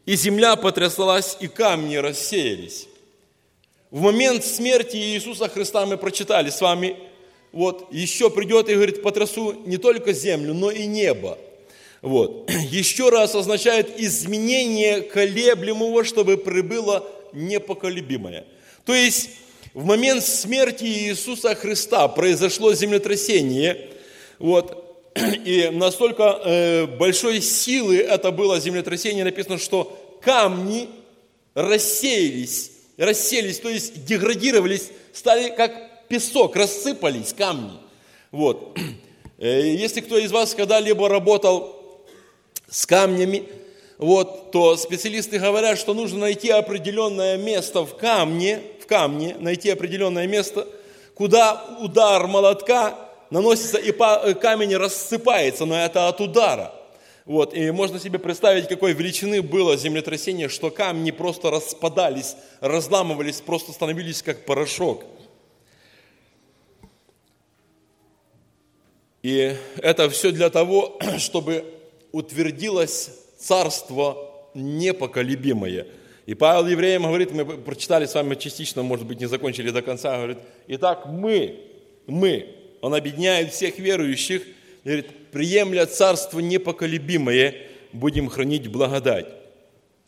и земля потряслась, и камни рассеялись. В момент смерти Иисуса Христа мы прочитали с вами, вот, еще придет и говорит, потрясу не только землю, но и небо. Вот. Еще раз означает изменение колеблемого, чтобы прибыло непоколебимое. То есть в момент смерти Иисуса Христа произошло землетрясение, вот, и настолько большой силы это было землетрясение, написано, что камни рассеялись, то есть деградировались, стали как песок, рассыпались камни. Вот. Если кто из вас когда-либо работал с камнями, вот, то специалисты говорят, что нужно найти определенное место в камне, найти определенное место, куда удар молотка наносится, и камень рассыпается, но это от удара. Вот, и можно себе представить, какой величины было землетрясение, что камни просто распадались, разламывались, просто становились как порошок. И это все для того, чтобы утвердилось царство непоколебимое. И Павел евреям говорит, мы прочитали с вами частично, может быть, не закончили до конца, говорит, итак, мы, он объединяет всех верующих, говорит, приемля царство непоколебимое, будем хранить благодать.